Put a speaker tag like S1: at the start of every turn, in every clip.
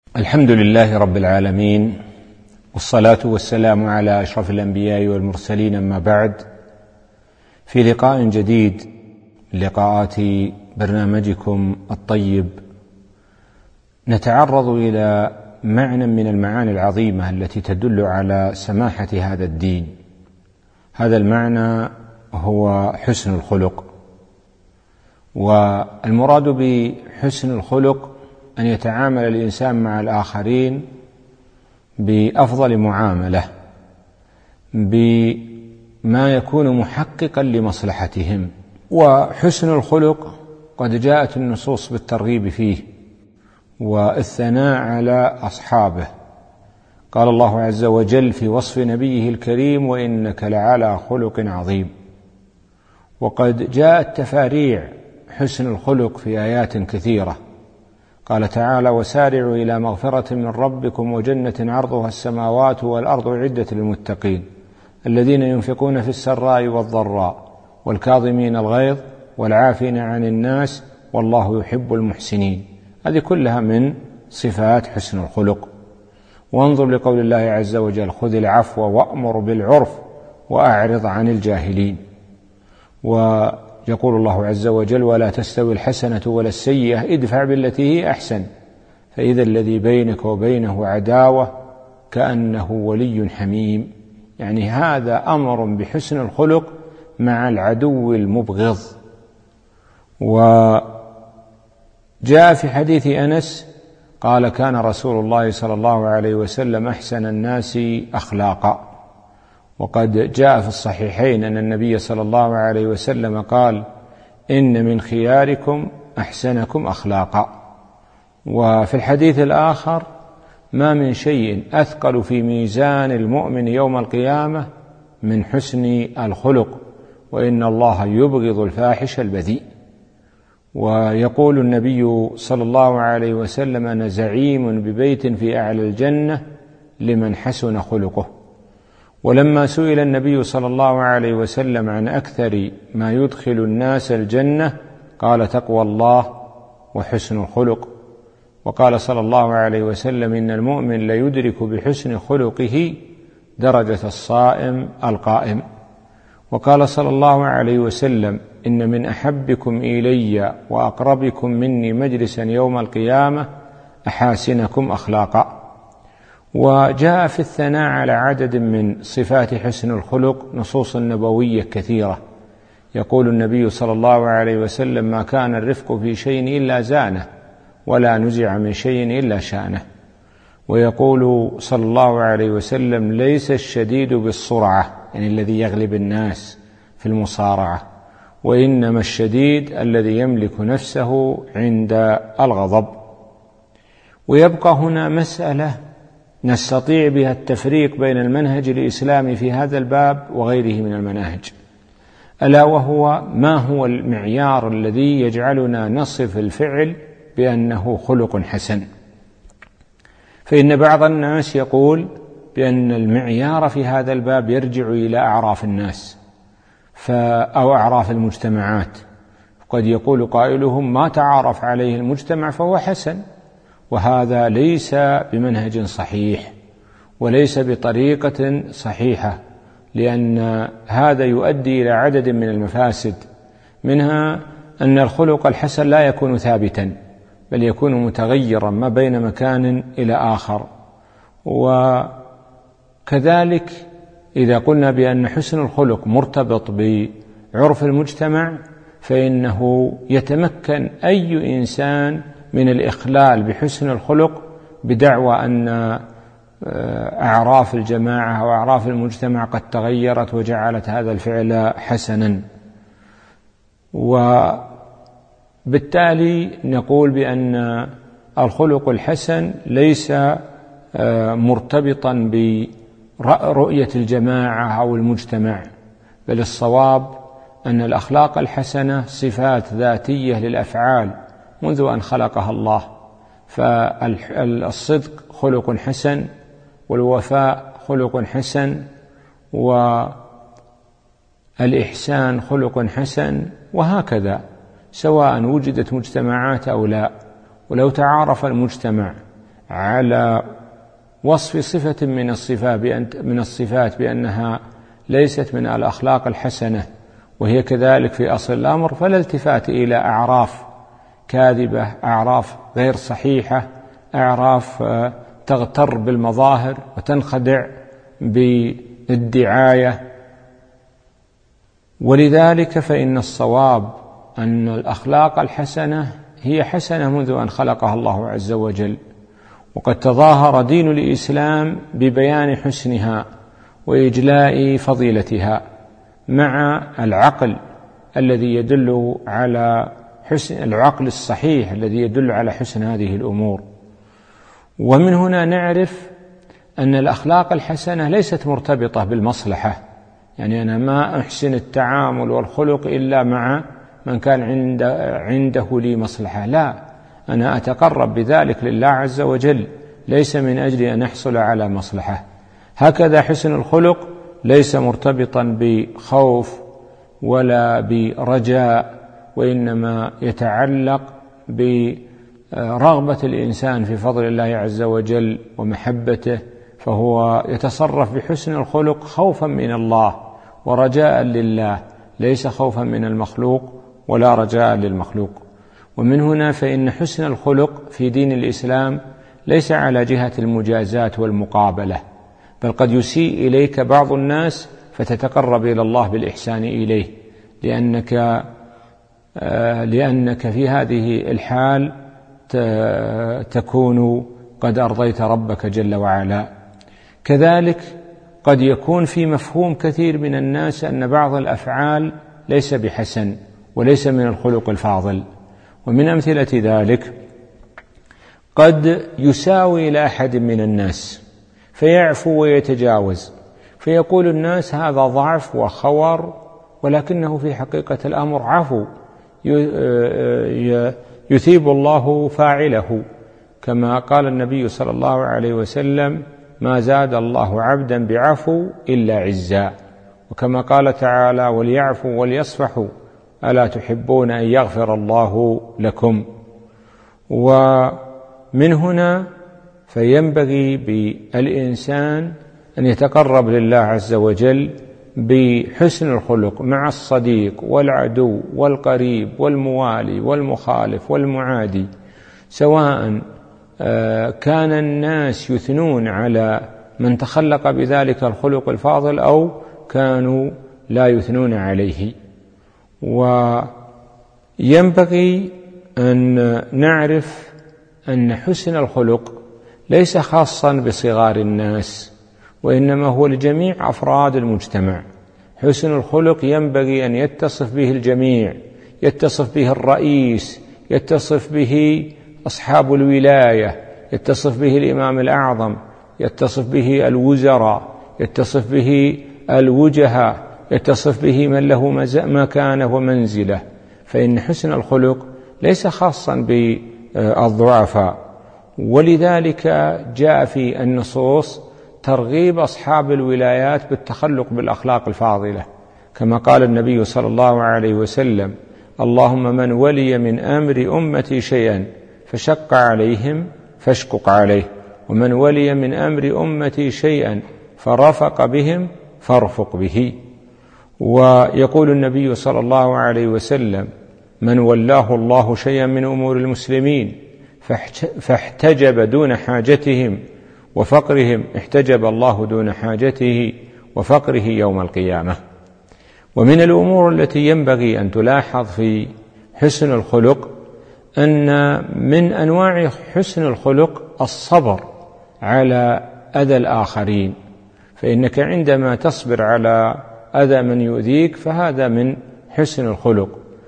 S1: الحمد لله رب العالمين، والصلاة والسلام على أشرف الأنبياء والمرسلين، أما بعد. في لقاء جديد لقاءات برنامجكم الطيب نتعرض إلى معنى من المعاني العظيمة التي تدل على سماحة هذا الدين. هذا المعنى هو حسن الخلق، والمراد بحسن الخلق أن يتعامل الإنسان مع الآخرين بأفضل معاملة، بما يكون محققا لمصلحتهم. وحسن الخلق قد جاءت النصوص بالترغيب فيه والثناء على أصحابه. قال الله عز وجل في وصف نبيه الكريم: وإنك لعلى خلق عظيم. وقد جاءت تفاريع حسن الخلق في آيات كثيرة. قال تعالى: وسارعوا إلى مغفرة من ربكم وجنة عرضها السماوات والأرض أعدت للمتقين الذين ينفقون في السراء والضراء والكاظمين الغيظ والعافين عن الناس والله يحب المحسنين. هذه كلها من صفات حسن الخلق. وانظر لقول الله عز وجل: خذ العفو وأمر بالعرف وأعرض عن الجاهلين. ويقول الله عز وجل: ولا تستوي الحسنة ولا السيئة ادفع بالتي هي أحسن فإذا الذي بينك وبينه عداوة كأنه ولي حميم. يعني هذا أمر بحسن الخلق مع العدو المبغض. وجاء في حديث أنس قال: كان رسول الله صلى الله عليه وسلم أحسن الناس أخلاقا. وقد جاء في الصحيحين أن النبي صلى الله عليه وسلم قال: إن من خياركم أحسنكم أخلاقا. وفي الحديث الآخر: ما من شيء أثقل في ميزان المؤمن يوم القيامة من حسن الخلق، وإن الله يبغض الفاحش البذيء. ويقول النبي صلى الله عليه وسلم: أنا زعيم ببيت في أعلى الجنة لمن حسن خلقه. ولما سئل النبي صلى الله عليه وسلم عن أكثر ما يدخل الناس الجنة قال: تقوى الله وحسن الخلق. وقال صلى الله عليه وسلم: إن المؤمن ليدرك بحسن خلقه درجة الصائم القائم. وقال صلى الله عليه وسلم: إن من أحبكم إلي وأقربكم مني مجلسا يوم القيامة أحاسنكم أخلاقا. وجاء في الثناء على عدد من صفات حسن الخلق نصوص نبوية كثيرة. يقول النبي صلى الله عليه وسلم: ما كان الرفق في شيء إلا زانه ولا نزع من شيء إلا شانه. ويقول صلى الله عليه وسلم: ليس الشديد بالسرعة، يعني الذي يغلب الناس في المصارعة، وإنما الشديد الذي يملك نفسه عند الغضب. ويبقى هنا مسألة نستطيع بها التفريق بين المنهج الإسلامي في هذا الباب وغيره من المناهج، ألا وهو: ما هو المعيار الذي يجعلنا نصف الفعل بأنه خلق حسن؟ فإن بعض الناس يقول بأن المعيار في هذا الباب يرجع إلى أعراف الناس أو أعراف المجتمعات. قد يقول قائلهم: ما تعارف عليه المجتمع فهو حسن. وهذا ليس بمنهج صحيح وليس بطريقة صحيحة، لأن هذا يؤدي إلى عدد من المفاسد، منها أن الخلق الحسن لا يكون ثابتا بل يكون متغيرا ما بين مكان إلى آخر. وكذلك إذا قلنا بأن حسن الخلق مرتبط بعرف المجتمع فإنه يتمكن أي إنسان من الإخلال بحسن الخلق بدعوى أن أعراف الجماعة أو أعراف المجتمع قد تغيرت وجعلت هذا الفعل حسنا. وبالتالي نقول بأن الخلق الحسن ليس مرتبطا برؤية الجماعة أو المجتمع، بل الصواب أن الأخلاق الحسنة صفات ذاتية للأفعال منذ أن خلقها الله. فالصدق خلق حسن، والوفاء خلق حسن، والإحسان خلق حسن، وهكذا سواء وجدت مجتمعات أو لا. ولو تعارف المجتمع على وصف صفة من الصفات بأنها ليست من الأخلاق الحسنة وهي كذلك في أصل الأمر، فلا التفات إلى أعراف كاذبة، أعراف غير صحيحة، أعراف تغتر بالمظاهر وتنخدع بالدعاية. ولذلك فإن الصواب أن الأخلاق الحسنة هي حسنة منذ أن خلقها الله عز وجل، وقد تظاهر دين الإسلام ببيان حسنها وإجلاء فضيلتها مع العقل الذي يدل على حسن، العقل الصحيح الذي يدل على حسن هذه الأمور. ومن هنا نعرف أن الأخلاق الحسنة ليست مرتبطة بالمصلحة، يعني أنا ما أحسن التعامل والخلق إلا مع من كان عنده لي مصلحة، لا، أنا أتقرب بذلك لله عز وجل ليس من أجل أن أحصل على مصلحة. هكذا حسن الخلق ليس مرتبطا بخوف ولا برجاء، وإنما يتعلق برغبة الإنسان في فضل الله عز وجل ومحبته، فهو يتصرف بحسن الخلق خوفا من الله ورجاء لله، ليس خوفا من المخلوق ولا رجاء للمخلوق. ومن هنا فإن حسن الخلق في دين الإسلام ليس على جهة المجازات والمقابلة، بل قد يسيء إليك بعض الناس فتتقرب إلى الله بالإحسان إليه، لأنك في هذه الحال تكون قد أرضيت ربك جل وعلا. كذلك قد يكون في مفهوم كثير من الناس أن بعض الأفعال ليس بحسن وليس من الخلق الفاضل، ومن أمثلة ذلك قد يساوي إلى أحد من الناس فيعفو ويتجاوز، فيقول الناس هذا ضعف وخور، ولكنه في حقيقة الأمر عفو يثيب الله فاعله، كما قال النبي صلى الله عليه وسلم: ما زاد الله عبدا بعفو إلا عزا، وكما قال تعالى: وليعفوا وليصفحوا ألا تحبون أن يغفر الله لكم. ومن هنا فينبغي بالإنسان أن يتقرب لله عز وجل بحسن الخلق مع الصديق والعدو والقريب والموالي والمخالف والمعادي، سواء كان الناس يثنون على من تخلق بذلك الخلق الفاضل أو كانوا لا يثنون عليه. وينبغي أن نعرف أن حسن الخلق ليس خاصا بصغار الناس، وإنما هو لجميع أفراد المجتمع. حسن الخلق ينبغي أن يتصف به الجميع، يتصف به الرئيس، يتصف به أصحاب الولاية، يتصف به الإمام الأعظم، يتصف به الوزراء، يتصف به الوجهاء، يتصف به من له مكانة ومنزلة. فإن حسن الخلق ليس خاصا بالضعفاء، ولذلك جاء في النصوص ترغيب أصحاب الولايات بالتخلق بالأخلاق الفاضلة، كما قال النبي صلى الله عليه وسلم: اللهم من ولي من أمر أمتي شيئا فشق عليهم فاشقق عليه، ومن ولي من أمر أمتي شيئا فرفق بهم فارفق به. ويقول النبي صلى الله عليه وسلم: من ولاه الله شيئا من أمور المسلمين فاحتجب دون حاجتهم وفقرهم احتجب الله دون حاجته وفقره يوم القيامة. ومن الأمور التي ينبغي أن تلاحظ في حسن الخلق أن من أنواع حسن الخلق الصبر على أذى الآخرين، فإنك عندما تصبر على أذى من يؤذيك فهذا من حسن الخلق.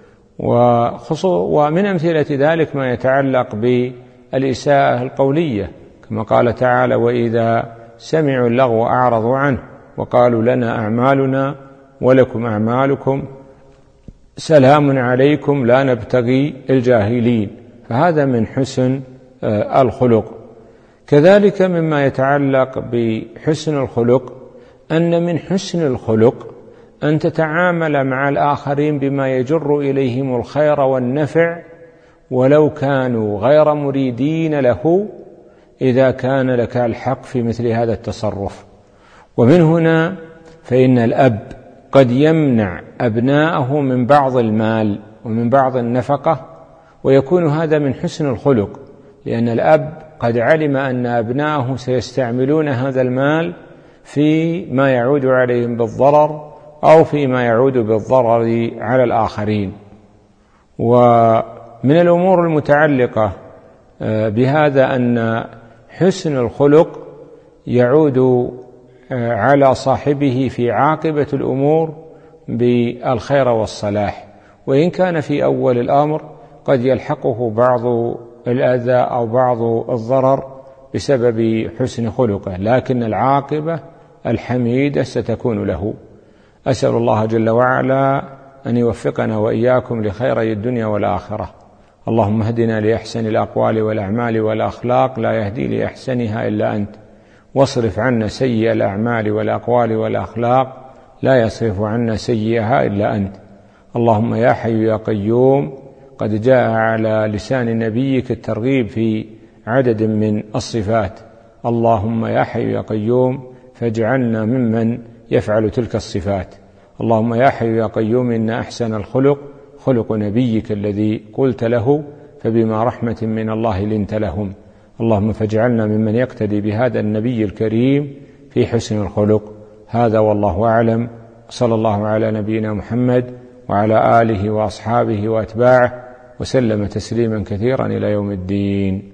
S1: ومن أمثلة ذلك ما يتعلق بالإساءة القولية، كما قال تعالى: وإذا سمعوا اللغو أعرضوا عنه وقالوا لنا أعمالنا ولكم أعمالكم سلام عليكم لا نبتغي الجاهلين، فهذا من حسن الخلق. كذلك مما يتعلق بحسن الخلق أن من حسن الخلق أن تتعامل مع الآخرين بما يجر إليهم الخير والنفع ولو كانوا غير مريدين له، إذا كان لك الحق في مثل هذا التصرف. ومن هنا فإن الأب قد يمنع أبناءه من بعض المال ومن بعض النفقة، ويكون هذا من حسن الخلق، لأن الأب قد علم أن أبناءه سيستعملون هذا المال في ما يعود عليهم بالضرر أو فيما يعود بالضرر على الآخرين. ومن الأمور المتعلقة بهذا أن حسن الخلق يعود على صاحبه في عاقبة الأمور بالخير والصلاح، وإن كان في أول الأمر قد يلحقه بعض الأذى أو بعض الضرر بسبب حسن خلقه، لكن العاقبة الحميدة ستكون له. أسأل الله جل وعلا أن يوفقنا وإياكم لخيري الدنيا والآخرة. اللهم اهدنا لأحسن الأقوال والأعمال والأخلاق، لا يهدي لأحسنها إلا أنت، واصرف عنا سيئ الأعمال والأقوال والأخلاق، لا يصرف عنا سيئها إلا أنت. اللهم يا حي يا قيوم، قد جاء على لسان نبيك الترغيب في عدد من الصفات. اللهم يا حي يا قيوم فاجعلنا ممن يفعل تلك الصفات. اللهم يا حي يا قيوم إن أحسن الخلق خلق نبيك الذي قلت له فبما رحمة من الله لنت لهم. اللهم فاجعلنا ممن يقتدي بهذا النبي الكريم في حسن الخلق. هذا والله أعلم، صلى الله على نبينا محمد وعلى آله وأصحابه وأتباعه وسلم تسليما كثيرا إلى يوم الدين.